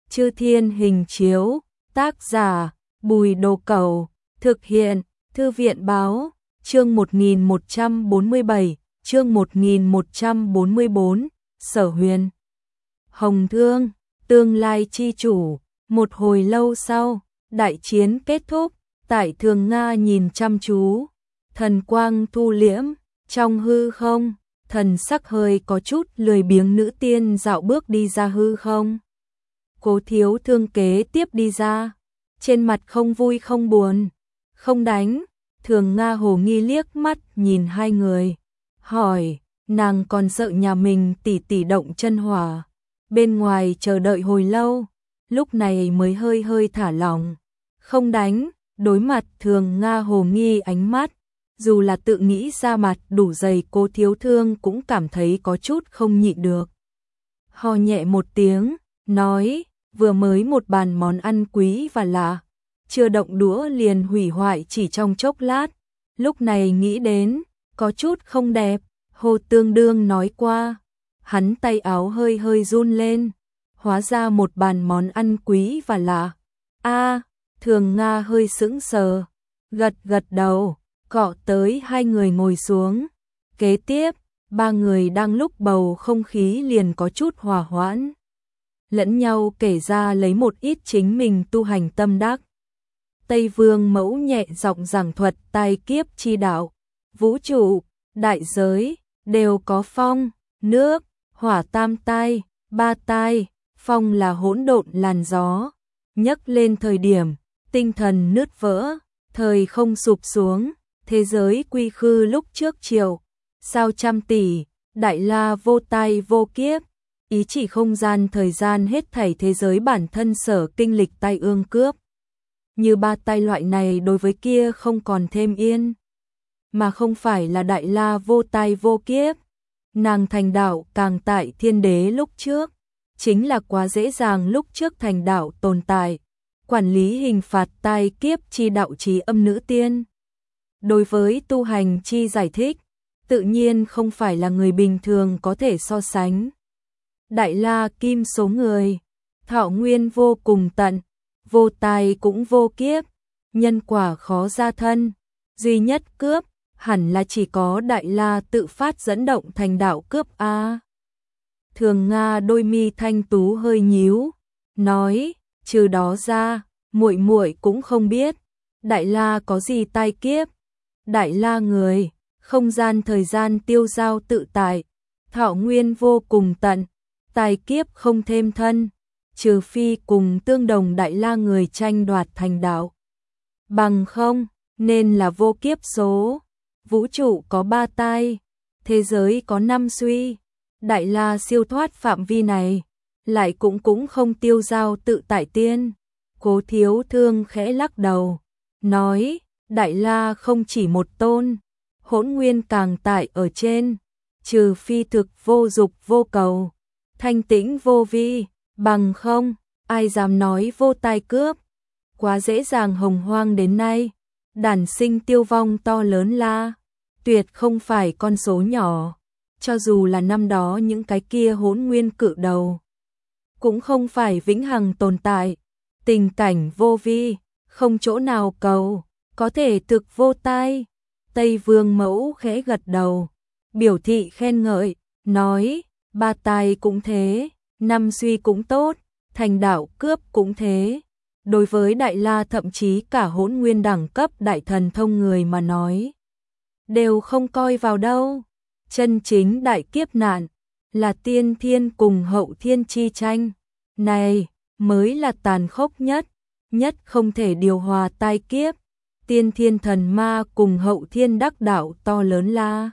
Chư Thiên Hình Chiếu, tác giả Bùi Đồ Cẩu, thực hiện Thư viện Báo, chương 1147, chương 1144, Sở Huyền. Hồng Thương, tương lai chi chủ. Một hồi lâu sau, đại chiến kết thúc, tại Thường Nga nhìn chăm chú, thần quang thu liễm, trong hư không, thần sắc hơi có chút lười biếng nữ tiên dạo bước đi ra hư không. Cố Thiếu Thương kế tiếp đi ra, trên mặt không vui không buồn, không đánh. Thường Nga hồ nghi liếc mắt nhìn hai người, hỏi, nàng còn sợ nhà mình tỷ tỷ động chân hỏa. Bên ngoài chờ đợi hồi lâu, lúc này mới hơi hơi thả lỏng, không đánh. Đối mặt Thường Nga hồ nghi ánh mắt, dù là tự nghĩ ra mặt đủ dày, Cố Thiếu Thương cũng cảm thấy có chút không nhịn được. Ho nhẹ một tiếng, nói, vừa mới một bàn món ăn quý và lạ, chưa động đũa liền hủy hoại chỉ trong chốc lát, lúc này nghĩ đến, có chút không đẹp. Hồ Tương Đương nói qua, hắn tay áo hơi hơi run lên, hóa ra một bàn món ăn quý và lạ. Thường Nga hơi sững sờ, gật gật đầu, cọ tới hai người ngồi xuống. Kế tiếp, ba người đang lúc bầu không khí liền có chút hòa hoãn, lẫn nhau kể ra lấy một ít chính mình tu hành tâm đắc. Tây Vương Mẫu nhẹ giọng giảng thuật tai kiếp chi đạo, vũ trụ, đại giới, đều có phong, nước, hỏa tam tai, ba tai. Phong là hỗn độn làn gió, nhấc lên thời điểm, tinh thần nứt vỡ, thời không sụp xuống, thế giới quy khư lúc trước triệu, sao trăm tỷ, đại la vô tai vô kiếp, ý chỉ không gian thời gian hết thảy thế giới bản thân sở kinh lịch tai ương cướp. Như ba tai loại này đối với kia không còn thêm yên, mà không phải là đại la vô tai vô kiếp. Nàng thành đạo càng tại thiên đế lúc trước, chính là quá dễ dàng lúc trước thành đạo tồn tại, quản lý hình phạt tai kiếp chi đạo trí âm nữ tiên. Đối với tu hành chi giải thích, tự nhiên không phải là người bình thường có thể so sánh. Đại la kim số người, thọ nguyên vô cùng tận, vô tai cũng vô kiếp, nhân quả khó ra thân, duy nhất cướp, hẳn là chỉ có đại la tự phát dẫn động thành đạo cướp a. Thường Nga đôi mi thanh tú hơi nhíu, nói, trừ đó ra, muội muội cũng không biết, đại la có gì tai kiếp. Đại la người, không gian thời gian tiêu dao tự tại, thọ nguyên vô cùng tận, tai kiếp không thêm thân, trừ phi cùng tương đồng đại la người tranh đoạt thành đạo. Bằng không, nên là vô kiếp số. Vũ trụ có ba tai, thế giới có năm suy, đại la siêu thoát phạm vi này, lại cũng không tiêu dao tự tại tiên. Cố Thiếu Thương khẽ lắc đầu, nói, đại la không chỉ một tôn, hỗn nguyên càng tại ở trên, trừ phi thực vô dục vô cầu, thanh tĩnh vô vi, bằng không, ai dám nói vô tai cướp. Quá dễ dàng hồng hoang đến nay, đản sinh tiêu vong to lớn la, tuyệt không phải con số nhỏ, cho dù là năm đó những cái kia hỗn nguyên cự đầu, cũng không phải vĩnh hằng tồn tại, tình cảnh vô vi, không chỗ nào cầu, có thể thực vô tai. Tây Vương Mẫu khẽ gật đầu, biểu thị khen ngợi, nói, ba tai cũng thế, năm suy cũng tốt, thành đạo cướp cũng thế. Đối với đại la thậm chí cả hỗn nguyên đẳng cấp đại thần thông người mà nói, đều không coi vào đâu. Chân chính đại kiếp nạn là tiên thiên cùng hậu thiên chi tranh, này mới là tàn khốc nhất, nhất không thể điều hòa tai kiếp. Tiên thiên thần ma cùng hậu thiên đắc đạo to lớn la.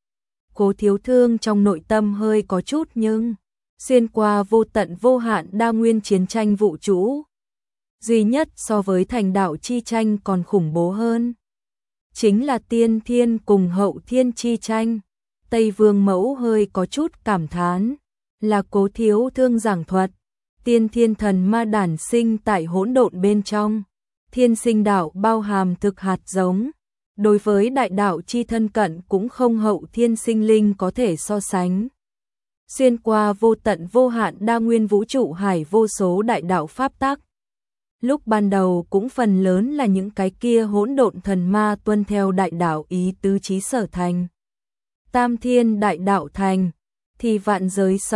Cố Thiếu Thương trong nội tâm hơi có chút nhưng xuyên qua vô tận vô hạn đa nguyên chiến tranh vũ trụ, duy nhất so với thành đạo chi tranh còn khủng bố hơn, chính là tiên thiên cùng hậu thiên chi tranh. Tây Vương Mẫu hơi có chút cảm thán, là Cố Thiếu Thương giảng thuật, tiên thiên thần ma đản sinh tại hỗn độn bên trong, thiên sinh đạo bao hàm thực hạt giống, đối với đại đạo chi thân cận cũng không hậu thiên sinh linh có thể so sánh. xuyên qua vô tận vô hạn đa nguyên vũ trụ hải vô số đại đạo pháp tắc. Lúc ban đầu cũng phần lớn là những cái kia hỗn độn thần ma tuân theo đại đạo ý tứ chí sở thành. Tam thiên đại đạo thành, thì vạn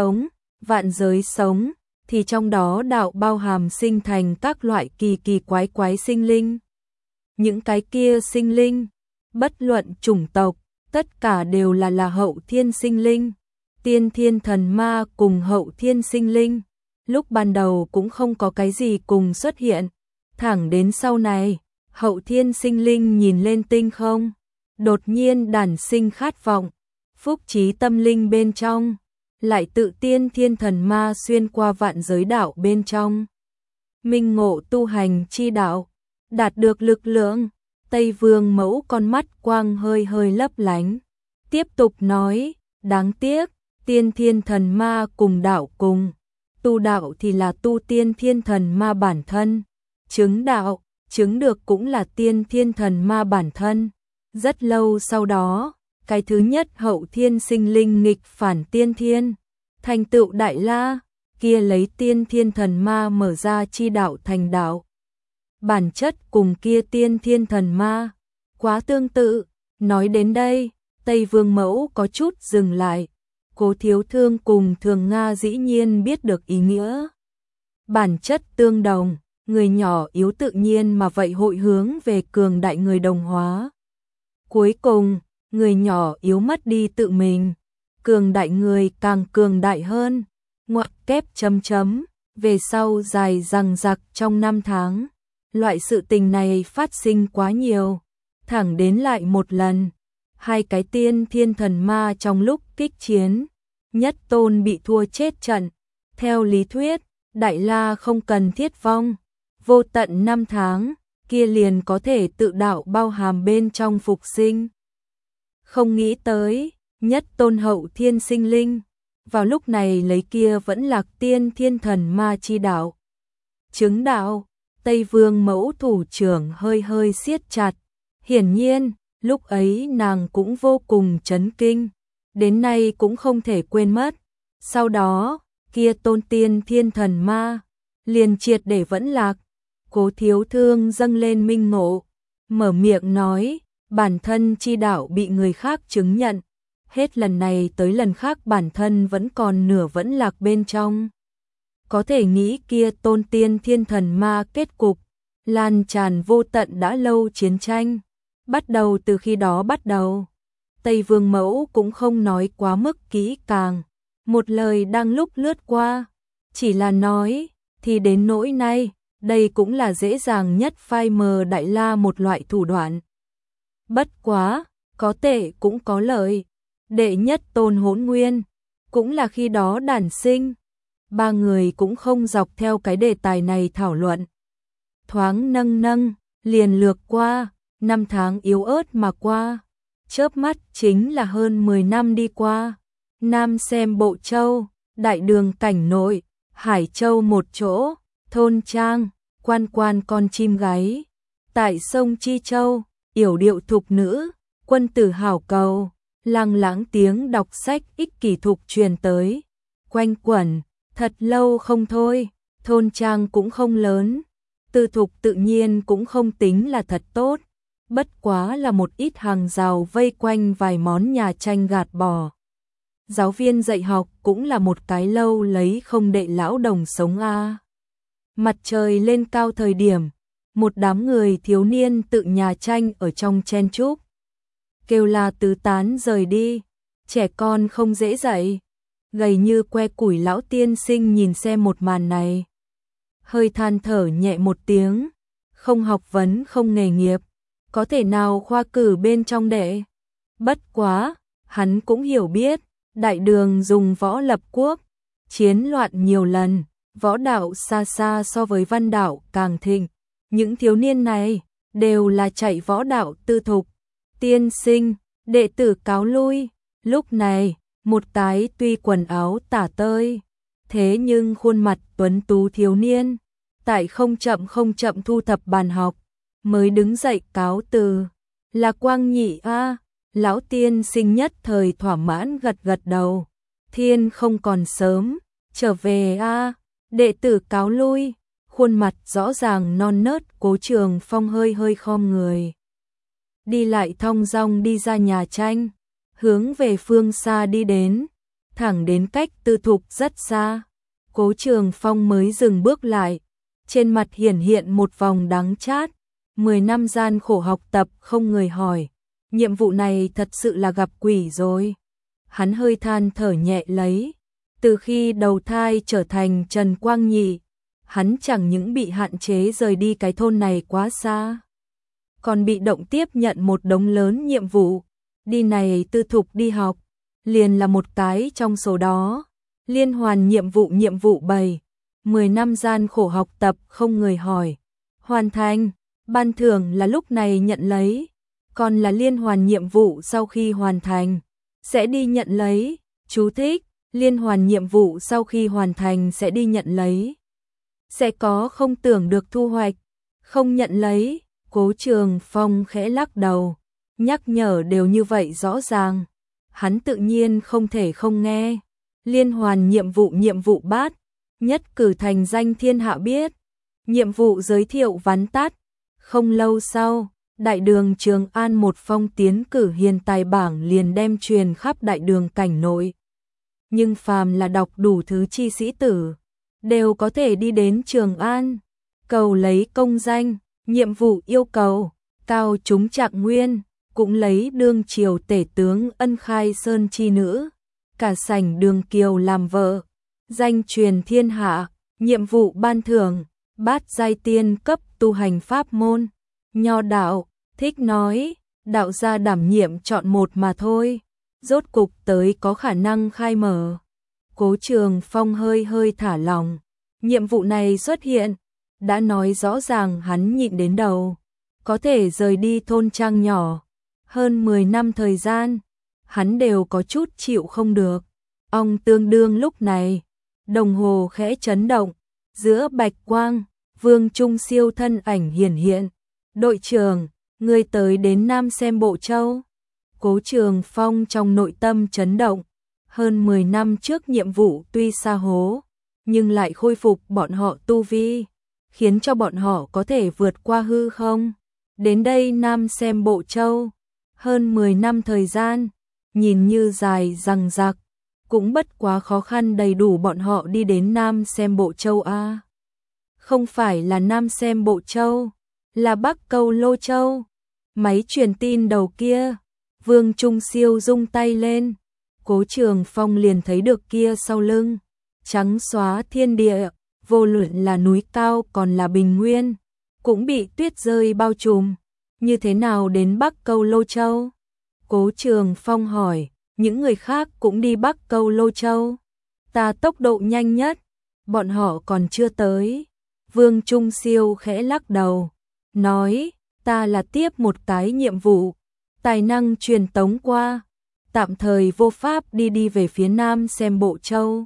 giới sống, thì trong đó đạo bao hàm sinh thành các loại kỳ kỳ quái quái sinh linh. Những cái kia sinh linh, bất luận chủng tộc, tất cả đều là hậu thiên sinh linh. Tiên thiên thần ma cùng hậu thiên sinh linh, lúc ban đầu cũng không có cái gì cùng xuất hiện. Thẳng đến sau này, hậu thiên sinh linh nhìn lên tinh không, đột nhiên đản sinh khát vọng, phúc trí tâm linh bên trong, lại tự tiên thiên thần ma xuyên qua vạn giới đạo bên trong. Minh ngộ tu hành chi đạo, đạt được lực lượng, Tây Vương Mẫu con mắt quang hơi hơi lấp lánh. Tiếp tục nói, đáng tiếc, tiên thiên thần ma cùng đạo cùng, tu đạo thì là tu tiên thiên thần ma bản thân. Chứng đạo, chứng được cũng là tiên thiên thần ma bản thân. Rất lâu sau đó, cái thứ nhất hậu thiên sinh linh nghịch phản tiên thiên, thành tựu đại la, kia lấy tiên thiên thần ma mở ra chi đạo thành đạo. Bản chất cùng kia tiên thiên thần ma, quá tương tự. Nói đến đây, Tây Vương Mẫu có chút dừng lại. Cố Thiếu Thương cùng Thường Nga dĩ nhiên biết được ý nghĩa. Bản chất tương đồng, người nhỏ yếu tự nhiên mà vậy hội hướng về cường đại người đồng hóa. Cuối cùng, người nhỏ yếu mất đi tự mình, cường đại người càng cường đại hơn. Ngoặc kép chấm chấm, về sau dài dằng dặc trong 5 tháng, loại sự tình này phát sinh quá nhiều, thẳng đến lại một lần, hai cái tiên thiên thần ma trong lúc kích chiến, nhất tôn bị thua chết trận. Theo lý thuyết, đại la không cần thiết vong, vô tận 5 tháng, kia liền có thể tự đạo bao hàm bên trong phục sinh. Không nghĩ tới, nhất tôn hậu thiên sinh linh, vào lúc này lấy kia vẫn lạc tiên thiên thần ma chi đạo. Chứng đạo, Tây Vương Mẫu thủ trưởng hơi hơi siết chặt, hiển nhiên, lúc ấy nàng cũng vô cùng chấn kinh, đến nay cũng không thể quên mất. Sau đó, kia tôn tiên thiên thần ma, liền triệt để vẫn lạc. Cố Thiếu Thương dâng lên minh ngộ, mở miệng nói, bản thân chi đạo bị người khác chứng nhận, hết lần này tới lần khác bản thân vẫn còn nửa vẫn lạc bên trong. Có thể nghĩ kia tôn tiên thiên thần ma kết cục, lan tràn vô tận đã lâu chiến tranh, bắt đầu từ khi đó bắt đầu. Tây Vương Mẫu cũng không nói quá mức kỹ càng, một lời đang lúc lướt qua, chỉ là nói, thì đến nỗi nay, đây cũng là dễ dàng nhất phai mờ đại la một loại thủ đoạn. Bất quá, có tệ cũng có lợi, đệ nhất tôn hỗn nguyên, cũng là khi đó đản sinh. Ba người cũng không dọc theo cái đề tài này thảo luận. Thoáng nâng, liền lược qua, 5 tháng yếu ớt mà qua, chớp mắt chính là hơn 10 năm đi qua. Nam xem Bộ Châu, đại đường cảnh nội, Hải Châu một chỗ, thôn trang, quan quan con chim gáy. Tại sông Chi Châu, yểu điệu thục nữ, quân tử hảo cầu, lăng lãng tiếng đọc sách ích kỷ thục truyền tới. Quanh quẩn, thật lâu không thôi, thôn trang cũng không lớn, tư thục tự nhiên cũng không tính là thật tốt, bất quá là một ít hàng rào vây quanh vài món nhà tranh gạt bỏ. Giáo viên dạy học cũng là một cái lâu lấy không đệ lão đồng sống a. Mặt trời lên cao thời điểm, một đám người thiếu niên tự nhà tranh ở trong chen chúc, kêu la tứ tán rời đi, trẻ con không dễ dạy. Gầy như que củi lão tiên sinh nhìn xem một màn này, hơi than thở nhẹ một tiếng, không học vấn không nghề nghiệp, có thể nào khoa cử bên trong đệ. Bất quá, hắn cũng hiểu biết, đại đường dùng võ lập quốc, chiến loạn nhiều lần, võ đạo xa xa so với văn đạo càng thịnh. Những thiếu niên này đều là chạy võ đạo tư thục. Tiên sinh, đệ tử cáo lui. Lúc này, một cái tuy quần áo tả tơi, thế nhưng khuôn mặt tuấn tú thiếu niên, tại không chậm thu thập bàn học, mới đứng dậy cáo từ. Là Quang Nhị a. Lão tiên sinh nhất thời thỏa mãn gật gật đầu. thiên không còn sớm, trở về a. Đệ tử cáo lui, khuôn mặt rõ ràng non nớt, Cố Trường Phong hơi hơi khom người. Đi lại thong dong đi ra nhà tranh, hướng về phương xa đi đến, thẳng đến cách Tư Thục rất xa. Cố Trường Phong mới dừng bước lại, trên mặt hiển hiện một vòng đắng chát. 10 năm gian khổ học tập không người hỏi, nhiệm vụ này thật sự là gặp quỷ rồi. Hắn hơi than thở nhẹ lấy, từ khi đầu thai trở thành Trần Quang Nhị, hắn chẳng những bị hạn chế rời đi cái thôn này quá xa, còn bị động tiếp nhận một đống lớn nhiệm vụ, đi này Tư Thục đi học, liền là một cái trong số đó. Liên hoàn nhiệm vụ 7, 10 năm gian khổ học tập không người hỏi, hoàn thành, ban thưởng là lúc này nhận lấy, còn là liên hoàn nhiệm vụ sau khi hoàn thành, sẽ đi nhận lấy. Chú thích, liên hoàn nhiệm vụ sau khi hoàn thành sẽ đi nhận lấy, sẽ có không tưởng được thu hoạch, không nhận lấy. Cố Trường Phong khẽ lắc đầu, nhắc nhở đều như vậy rõ ràng, hắn tự nhiên không thể không nghe. Liên hoàn nhiệm vụ bát, nhất cử thành danh thiên hạ biết, nhiệm vụ giới thiệu vắn tắt. Không lâu sau, đại đường Trường An một phong tiến cử hiền tài bảng liền đem truyền khắp đại đường cảnh nội. Nhưng phàm là đọc đủ thứ chi sĩ tử, đều có thể đi đến Trường An, cầu lấy công danh. Nhiệm vụ yêu cầu, cao chúng trạng nguyên, cũng lấy đương triều tể tướng Ân Khai Sơn chi nữ, cả sảnh Đường Kiều làm vợ, danh truyền thiên hạ. Nhiệm vụ ban thưởng, bát giai tiên cấp tu hành pháp môn, nho đạo. Thích nói, đạo gia đảm nhiệm chọn một mà thôi, rốt cục tới có khả năng khai mở. Cố Trường Phong hơi hơi thả lòng, nhiệm vụ này xuất hiện, đã nói rõ ràng hắn nhịn đến đầu, có thể rời đi thôn trang nhỏ. Hơn 10 năm thời gian, hắn đều có chút chịu không được. Ong tương đương lúc này, đồng hồ khẽ chấn động, giữa bạch quang, Vương Trung Siêu thân ảnh hiển hiện. Đội trưởng, người tới đến Nam xem Bộ Châu. Cố Trường Phong trong nội tâm chấn động, hơn 10 năm trước nhiệm vụ tuy xa hố, nhưng lại khôi phục bọn họ tu vi, khiến cho bọn họ có thể vượt qua hư không. Đến đây Nam xem Bộ Châu, hơn 10 năm thời gian, nhìn như dài dằng dặc, cũng bất quá khó khăn đầy đủ bọn họ đi đến Nam xem Bộ Châu a. Không phải là Nam xem Bộ Châu, là Bắc Câu Lô Châu. Máy truyền tin đầu kia, Vương Trung Siêu rung tay lên, Cố Trường Phong liền thấy được kia sau lưng, trắng xóa thiên địa, vô luận là núi cao còn là bình nguyên, cũng bị tuyết rơi bao trùm. Như thế nào đến Bắc Câu Lô Châu? Cố Trường Phong hỏi, những người khác cũng đi Bắc Câu Lô Châu. Ta tốc độ nhanh nhất, bọn họ còn chưa tới. Vương Trung Siêu khẽ lắc đầu, nói, ta là tiếp một cái nhiệm vụ, tài năng truyền tống qua, tạm thời vô pháp đi về phía Nam xem Bộ Châu.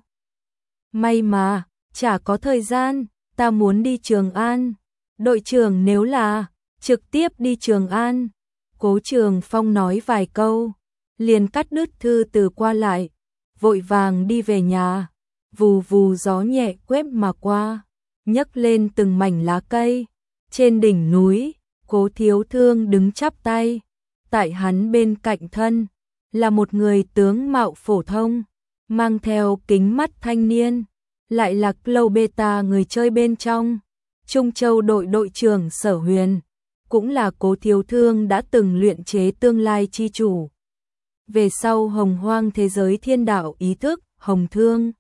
May mà, chả có thời gian, ta muốn đi Trường An. Đội trưởng nếu là trực tiếp đi Trường An. Cố Trường Phong nói vài câu, liền cắt đứt thư từ qua lại, vội vàng đi về nhà. Vù vù gió nhẹ quét mà qua, nhấc lên từng mảnh lá cây. Trên đỉnh núi, Cố Thiếu Thương đứng chắp tay, tại hắn bên cạnh thân là một người tướng mạo phổ thông, mang theo kính mắt thanh niên, lại là Club Beta người chơi bên trong. Trung Châu đội đội trưởng Sở Huyền, cũng là Cố Thiếu Thương đã từng luyện chế tương lai chi chủ. Về sau hồng hoang thế giới thiên đạo ý thức, Hồng Thương.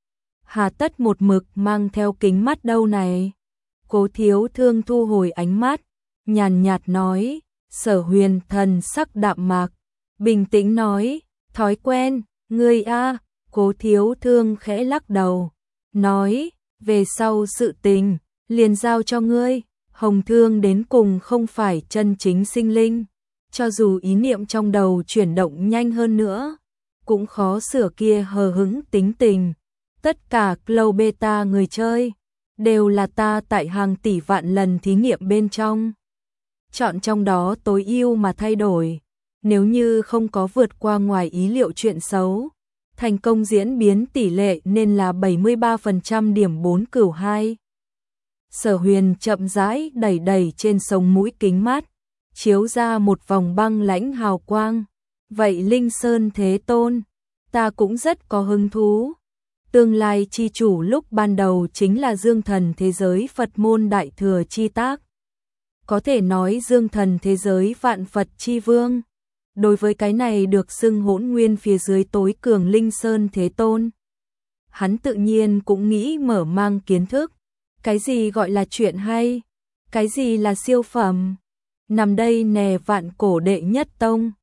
Hà tất một mực mang theo kính mắt đâu này? Cố Thiếu Thương thu hồi ánh mắt, nhàn nhạt nói. Sở Huyền thần sắc đạm mạc, bình tĩnh nói, thói quen, ngươi a. Cố Thiếu Thương khẽ lắc đầu, nói, về sau sự tình, liền giao cho ngươi. Hồng Thương đến cùng không phải chân chính sinh linh, cho dù ý niệm trong đầu chuyển động nhanh hơn nữa, cũng khó sửa kia hờ hững tính tình. Tất cả Club Beta người chơi, đều là ta tại hàng tỷ vạn lần thí nghiệm bên trong, chọn trong đó tối ưu mà thay đổi. Nếu như không có vượt qua ngoài ý liệu chuyện xấu, thành công diễn biến tỷ lệ nên là 73% điểm 4 cửu 2. Sở Huyền chậm rãi đẩy trên sống mũi kính mát, chiếu ra một vòng băng lãnh hào quang. Vậy Linh Sơn Thế Tôn, ta cũng rất có hứng thú. Tương lai chi chủ lúc ban đầu chính là dương thần thế giới Phật môn Đại Thừa chi tác. Có thể nói dương thần thế giới vạn Phật chi vương. Đối với cái này được xưng hỗn nguyên phía dưới tối cường Linh Sơn Thế Tôn, hắn tự nhiên cũng nghĩ mở mang kiến thức. Cái gì gọi là chuyện hay? Cái gì là siêu phẩm? Nằm đây nè vạn cổ đệ nhất tông.